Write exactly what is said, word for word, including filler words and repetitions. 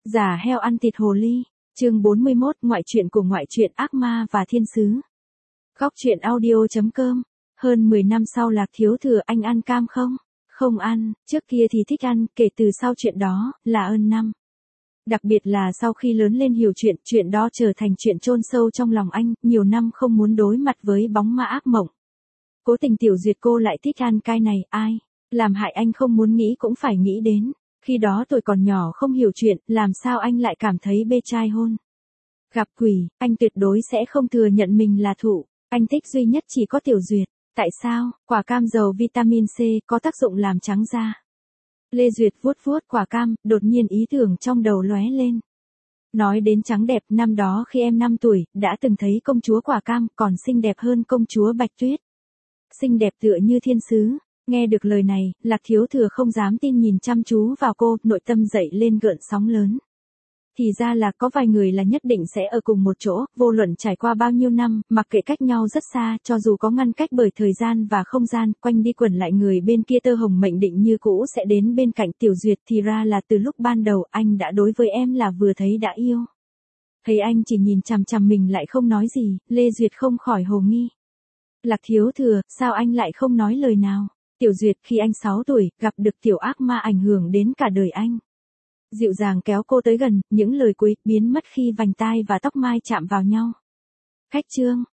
Giả heo ăn thịt hồ ly, chương bốn mươi mốt, ngoại truyện của ngoại truyện ác ma và thiên sứ. Góc truyện audio chấm com. Hơn mười năm sau Lạc Thiếu Thừa, anh ăn cam không? Không ăn, trước kia thì thích ăn, kể từ sau chuyện đó, là ơn năm. Đặc biệt là sau khi lớn lên hiểu chuyện, chuyện đó trở thành chuyện chôn sâu trong lòng anh, nhiều năm không muốn đối mặt với bóng ma ác mộng. Cố tình Tiểu Duyệt cô lại thích ăn cay này, ai? Làm hại anh không muốn nghĩ cũng phải nghĩ đến. Khi đó tôi còn nhỏ không hiểu chuyện, làm sao anh lại cảm thấy bê trai hôn. Gặp quỷ, anh tuyệt đối sẽ không thừa nhận mình là thụ. Anh thích duy nhất chỉ có Tiểu Duyệt. Tại sao? Quả cam giàu vitamin C, có tác dụng làm trắng da. Lê Duyệt vuốt vuốt quả cam, đột nhiên ý tưởng trong đầu lóe lên. Nói đến trắng đẹp, năm đó khi em năm tuổi, đã từng thấy công chúa quả cam còn xinh đẹp hơn công chúa Bạch Tuyết. Xinh đẹp tựa như thiên sứ. Nghe được lời này, Lạc Thiếu Thừa không dám tin nhìn chăm chú vào cô, nội tâm dậy lên gợn sóng lớn. Thì ra là có vài người là nhất định sẽ ở cùng một chỗ, vô luận trải qua bao nhiêu năm, mặc kệ cách nhau rất xa, cho dù có ngăn cách bởi thời gian và không gian, quanh đi quẩn lại người bên kia tơ hồng mệnh định như cũ sẽ đến bên cạnh Tiểu Duyệt, thì ra là từ lúc ban đầu anh đã đối với em là vừa thấy đã yêu. Thấy anh chỉ nhìn chằm chằm mình lại không nói gì, Lê Duyệt không khỏi hồ nghi. Lạc Thiếu Thừa, sao anh lại không nói lời nào? Tiểu Duyệt, khi anh sáu tuổi, gặp được tiểu ác ma ảnh hưởng đến cả đời anh. Dịu dàng kéo cô tới gần, những lời cuối biến mất khi vành tai và tóc mai chạm vào nhau. Khách trương,